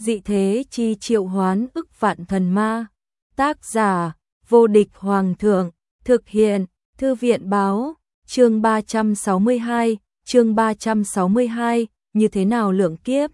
dị thế chi triệu hoán ức vạn thần ma. Tác giả, vô địch hoàng thượng, thực hiện, thư viện báo, chương 362, như thế nào lượng kiếp.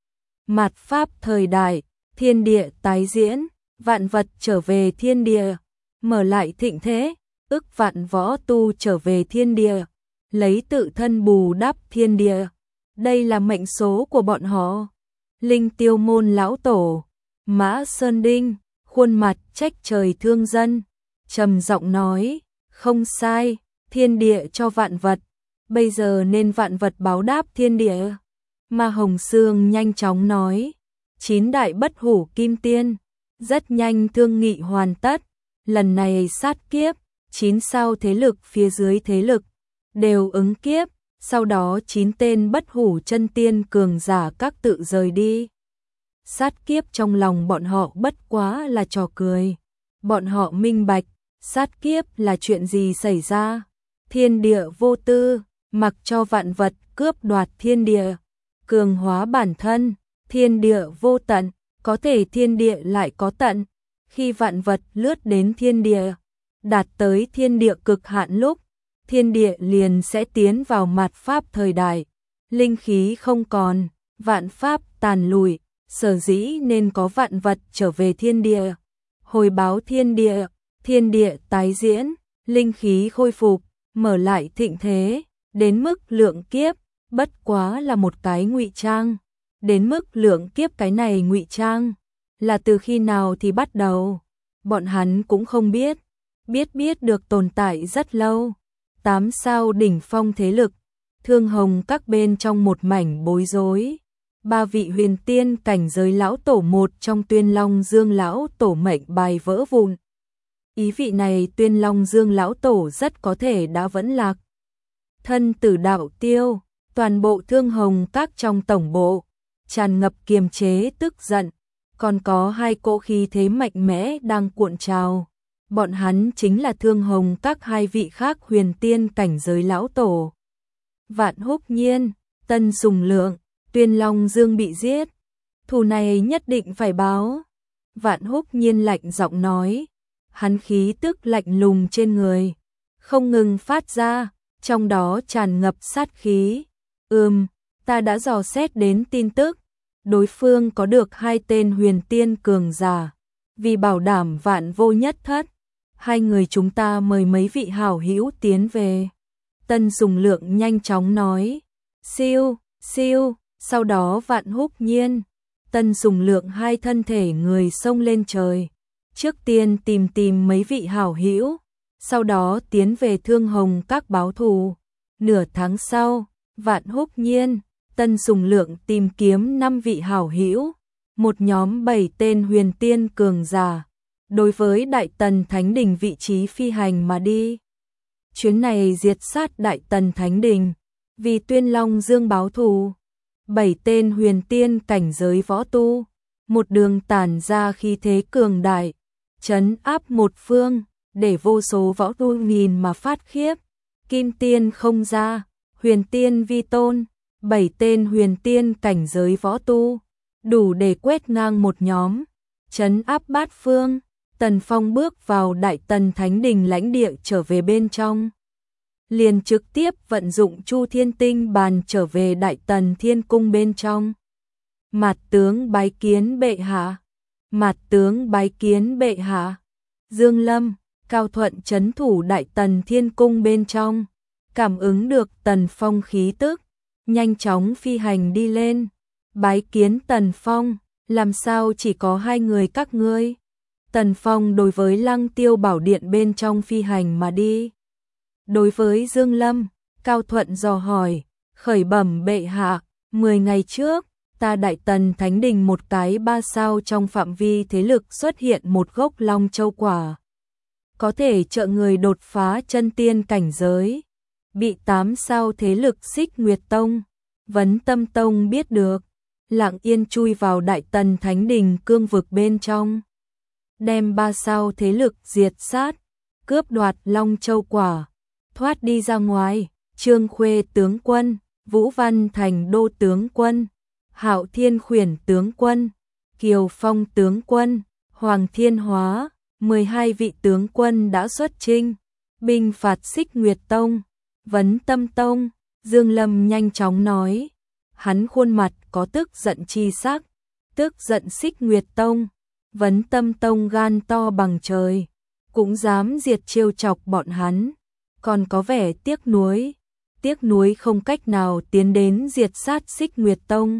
Mạt Pháp thời đại, thiên địa tái diễn, vạn vật trở về thiên địa, mở lại thịnh thế, ức vạn võ tu trở về thiên địa, lấy tự thân bù đắp thiên địa. Đây là mệnh số của bọn họ. Linh Tiêu môn lão tổ, Mã Sơn Đinh, khuôn mặt trách trời thương dân, trầm giọng nói, không sai, thiên địa cho vạn vật, bây giờ nên vạn vật báo đáp thiên địa. Ma Hồng Sương nhanh chóng nói, 9 đại bất hủ kim tiên, rất nhanh thương nghị hoàn tất, lần này sát kiếp, 9 sao thế lực phía dưới thế lực, đều ứng kiếp, sau đó 9 tên bất hủ chân tiên cường giả các tự rời đi. Sát kiếp trong lòng bọn họ bất quá là trò cười, bọn họ minh bạch, sát kiếp là chuyện gì xảy ra, thiên địa vô tư, mặc cho vạn vật cướp đoạt thiên địa, cường hóa bản thân, thiên địa vô tận, có thể thiên địa lại có tận, khi vạn vật lướt đến thiên địa, đạt tới thiên địa cực hạn lúc, thiên địa liền sẽ tiến vào mạt Pháp thời đại, linh khí không còn, vạn Pháp tàn lụi, sở dĩ nên có vạn vật trở về thiên địa, hồi báo thiên địa tái diễn, linh khí khôi phục, mở lại thịnh thế, đến mức lượng kiếp, bất quá là một cái ngụy trang, đến mức lượng kiếp cái này ngụy trang, là từ khi nào thì bắt đầu, bọn hắn cũng không biết, biết được tồn tại rất lâu. 8 sao đỉnh phong thế lực, Thương Hồng các bên trong một mảnh bối rối. 3 vị huyền tiên cảnh giới lão tổ, một trong Tuyên Long Dương lão tổ mệnh bài vỡ vụn. Ý vị này Tuyên Long Dương lão tổ rất có thể đã vẫn lạc. Thân tử đạo tiêu, toàn bộ Thương Hồng các trong tổng bộ, tràn ngập kiềm chế tức giận, còn có 2 cỗ khí thế mạnh mẽ đang cuộn trào. Bọn hắn chính là Thương Hồng các 2 vị khác huyền tiên cảnh giới lão tổ. Vạn Húc Nhiên, Tân Sùng Lượng, Tuyên Long Dương bị giết, thù này nhất định phải báo. Vạn Húc Nhiên lạnh giọng nói, hắn khí tức lạnh lùng trên người, không ngừng phát ra, trong đó tràn ngập sát khí. Ta đã dò xét đến tin tức, đối phương có được 2 tên huyền tiên cường giả, vì bảo đảm vạn vô nhất thất. 2 người chúng ta mời mấy vị hảo hữu tiến về. Tân Sùng Lượng nhanh chóng nói. Siêu, sau đó Vạn Húc Nhiên, Tân Sùng Lượng 2 thân thể người xông lên trời. Trước tiên tìm mấy vị hảo hữu, sau đó tiến về Thương Hồng các báo thù. Nửa tháng sau, Vạn Húc Nhiên, Tân Sùng Lượng tìm kiếm 5 vị hảo hữu, một nhóm 7 tên huyền tiên cường giả. Đối với Đại Tần Thánh Đình vị trí phi hành mà đi. Chuyến này diệt sát Đại Tần Thánh Đình, vì Tuyên Long Dương báo thù. 7 tên huyền tiên cảnh giới võ tu, một đường tản ra khí thế cường đại, trấn áp một phương, để vô số võ tu nhìn mà phát khiếp. Kim tiên không ra, huyền tiên vi tôn, 7 tên huyền tiên cảnh giới võ tu, đủ để quét ngang một nhóm, trấn áp bát phương. Tần Phong bước vào Đại Tần Thánh Đình lãnh địa trở về bên trong, liền trực tiếp vận dụng Chu Thiên Tinh bàn trở về Đại Tần Thiên Cung bên trong. Mạt tướng bái kiến bệ hạ. Dương Lâm, Cao Thuận trấn thủ Đại Tần Thiên Cung bên trong, cảm ứng được Tần Phong khí tức, nhanh chóng phi hành đi lên. Bái kiến Tần Phong, làm sao chỉ có 2 người các ngươi? Tần Phong đối với Lăng Tiêu Bảo Điện bên trong phi hành mà đi. Đối với Dương Lâm, Cao Thuận dò hỏi, khởi bẩm bệ hạ, 10 ngày trước, ta Đại Tần Thánh Đình một cái 3 sao trong phạm vi thế lực xuất hiện một gốc Long Châu quả. Có thể trợ người đột phá chân tiên cảnh giới. Bị 8 sao thế lực Xích Nguyệt Tông, Vấn Tâm Tông biết được, lặng yên chui vào Đại Tần Thánh Đình cương vực bên trong. Đem 3 sao thế lực diệt sát, cướp đoạt Long Châu quả, thoát đi ra ngoài. Trương Khuê tướng quân, Vũ Văn Thành đô tướng quân, Hạo Thiên Khuyển tướng quân, Kiều Phong tướng quân, Hoàng Thiên Hóa, 12 vị tướng quân đã xuất chinh, binh phạt Xích Nguyệt Tông. Vấn Tâm Tông, Dương Lâm nhanh chóng nói, hắn khuôn mặt có tức giận chi sắc, tức giận Xích Nguyệt Tông. Vấn Tâm Tông gan to bằng trời, cũng dám diệt trêu chọc bọn hắn, còn có vẻ tiếc nuối không cách nào tiến đến diệt sát Xích Nguyệt Tông.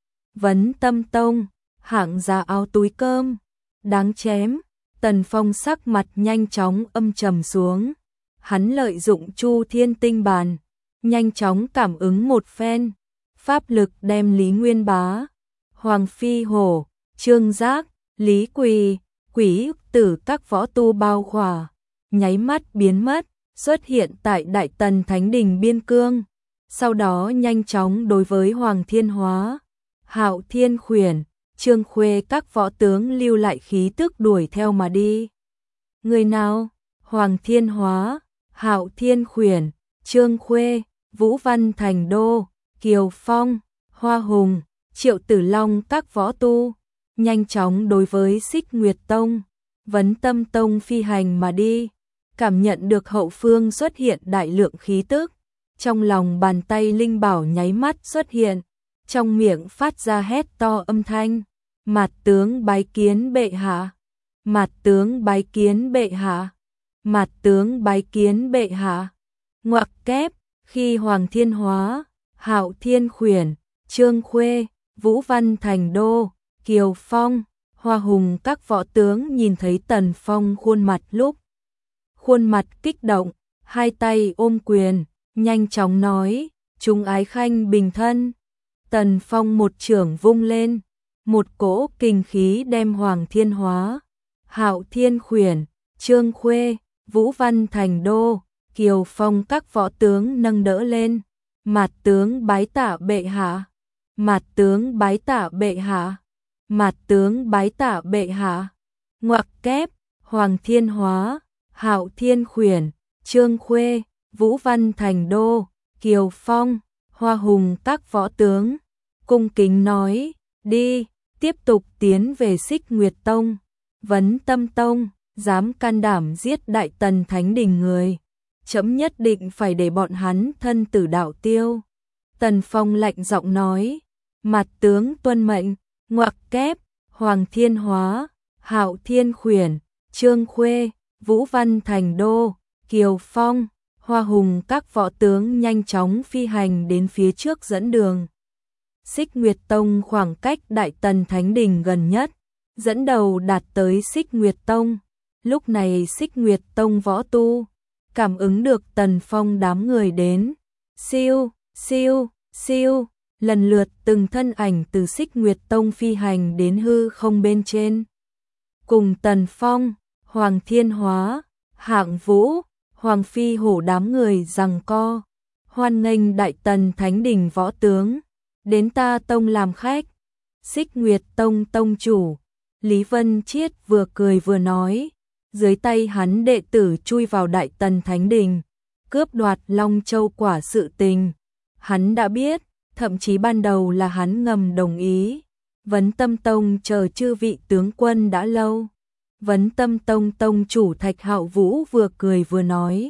Vấn Tâm Tông, hạng giá áo túi cơm, đáng chém. Tần Phong sắc mặt nhanh chóng âm trầm xuống, hắn lợi dụng Chu Thiên Tinh Bàn, nhanh chóng cảm ứng một phen, pháp lực đem Lý Nguyên Bá, Hoàng Phi Hổ, Trương Giác, Lý Quỳ, Quỷ Tử các võ tu bao khỏa, nháy mắt biến mất, xuất hiện tại Đại Tần Thánh Đình biên cương. Sau đó nhanh chóng đối với Hoàng Thiên Hóa, Hạo Thiên Khuyển, Trương Khuê các võ tướng lưu lại khí tức đuổi theo mà đi. Người nào? Hoàng Thiên Hóa, Hạo Thiên Khuyển, Trương Khuê, Vũ Văn Thành Đô, Kiều Phong, Hoa Hùng, Triệu Tử Long các võ tu, nhanh chóng đối với Xích Nguyệt Tông, Vấn Tâm Tông phi hành mà đi. Cảm nhận được hậu phương xuất hiện đại lượng khí tức, trong lòng bàn tay linh bảo nháy mắt xuất hiện, trong miệng phát ra hét to âm thanh, Mạt tướng bái kiến bệ hạ, Mạt tướng bái kiến bệ hạ, Mạt tướng bái kiến bệ hạ. Ngoặc kép, khi Hoàng Thiên Hóa, Hạo Thiên Khuyển, Trương Khuê, Vũ Văn Thành Đô, Kiều Phong, Hoa Hùng các võ tướng nhìn thấy Tần Phong khuôn mặt lúc, khuôn mặt kích động, hai tay ôm quyền, nhanh chóng nói, chúng ái khanh bình thân. Tần Phong một chưởng vung lên, một cỗ kinh khí đem Hoàng Thiên Hóa, Hạo Thiên Khuyển, Trương Khuê, Vũ Văn Thành Đô, Kiều Phong các võ tướng nâng đỡ lên. Mạt tướng bái tạ bệ hạ, Mạt tướng bái tạ bệ hạ, Mạt tướng bái tạ bệ hạ. Ngoặc kép, Hoàng Thiên Hóa, Hạo Thiên Khuyển, Trương Khuê, Vũ Văn Thành Đô, Kiều Phong, Hoa Hùng các võ tướng cung kính nói, đi, tiếp tục tiến về Xích Nguyệt Tông. Vấn Tâm Tông, dám can đảm giết Đại Tần Thánh Đình người, chấm nhất định phải để bọn hắn thân tử đạo tiêu. Tần Phong lạnh giọng nói, Mạt tướng tuân mệnh. Ngoặc kép, Hoàng Thiên Hóa, Hạo Thiên Khuyển, Trương Khuê, Vũ Văn Thành Đô, Kiều Phong, Hoa Hùng các võ tướng nhanh chóng phi hành đến phía trước dẫn đường. Xích Nguyệt Tông khoảng cách Đại Tần Thánh Đình gần nhất, dẫn đầu đạt tới Xích Nguyệt Tông. Lúc này Xích Nguyệt Tông võ tu cảm ứng được Tần Phong đám người đến, siêu, siêu, siêu, lần lượt từng thân ảnh từ Xích Nguyệt Tông phi hành đến hư không bên trên. Cùng Tần Phong, Hoàng Thiên Hóa, Hạng Vũ, Hoàng Phi Hổ đám người giằng co, hoan nghênh Đại Tần Thánh Đình võ tướng, đến ta tông làm khách. Xích Nguyệt Tông tông chủ, Lý Vân Chiết vừa cười vừa nói, dưới tay hắn đệ tử chui vào Đại Tần Thánh Đình, cướp đoạt Long Châu quả sự tình. Hắn đã biết, thậm chí ban đầu là hắn ngầm đồng ý. Vấn Tâm Tông chờ chư vị tướng quân đã lâu. Vấn Tâm Tông tông chủ Thạch Hạo Vũ vừa cười vừa nói.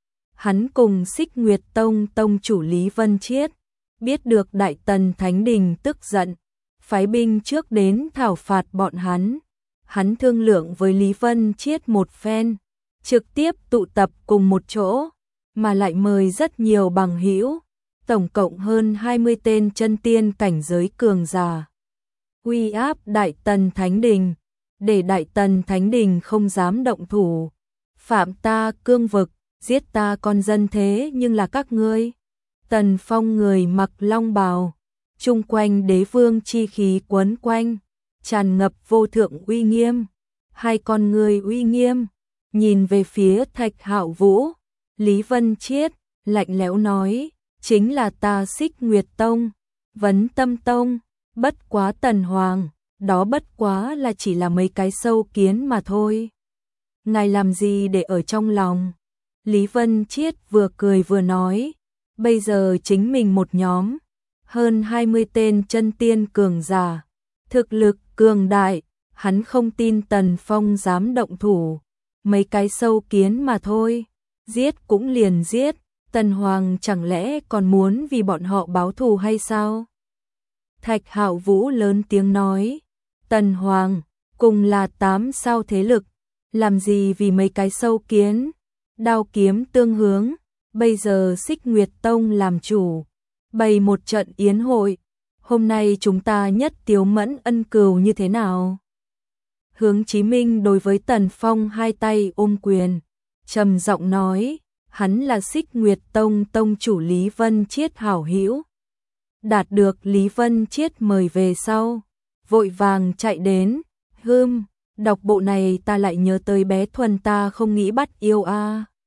Hắn cùng Xích Nguyệt Tông tông chủ Lý Vân Chiết, biết được Đại Tần Thánh Đình tức giận, phái binh trước đến thảo phạt bọn hắn. Hắn thương lượng với Lý Vân Chiết một phen, trực tiếp tụ tập cùng một chỗ, mà lại mời rất nhiều bằng hữu, tổng cộng hơn 20 tên chân tiên cảnh giới cường giả. Uy áp Đại Tần Thánh Đình, để Đại Tần Thánh Đình không dám động thủ, phạm ta cương vực, giết ta con dân thế nhưng là các ngươi. Tần Phong người mặc long bào, chung quanh đế vương chi khí quấn quanh, tràn ngập vô thượng uy nghiêm. Hai con người uy nghiêm, nhìn về phía Thạch Hạo Vũ, Lý Vân Chiết, lạnh lẽo nói, chính là ta Xích Nguyệt Tông, Vấn Tâm Tông, bất quá Tần Hoàng, đó bất quá là chỉ là mấy cái sâu kiến mà thôi. Ngài làm gì để ở trong lòng? Lý Vân Chiết vừa cười vừa nói, bây giờ chính mình một nhóm, hơn 20 tên chân tiên cường giả, thực lực cường đại, hắn không tin Tần Phong dám động thủ. Mấy cái sâu kiến mà thôi, giết cũng liền giết, Tần Hoàng chẳng lẽ còn muốn vì bọn họ báo thù hay sao? Thạch Hạo Vũ lớn tiếng nói, Tần Hoàng, cùng là 8 sao thế lực, làm gì vì mấy cái sâu kiến, đao kiếm tương hướng, bây giờ Xích Nguyệt Tông làm chủ, bày một trận yến hội, hôm nay chúng ta nhất tiếu mẫn ân cừu như thế nào? Hướng Chí Minh đối với Tần Phong hai tay ôm quyền, trầm giọng nói, hắn là Xích Nguyệt Tông tông chủ Lý Vân Chiết hảo hữu. Đạt được Lý Vân Chiết mời về sau, vội vàng chạy đến, đọc bộ này ta lại nhớ tới bé Thuần ta không nghĩ bắt yêu a.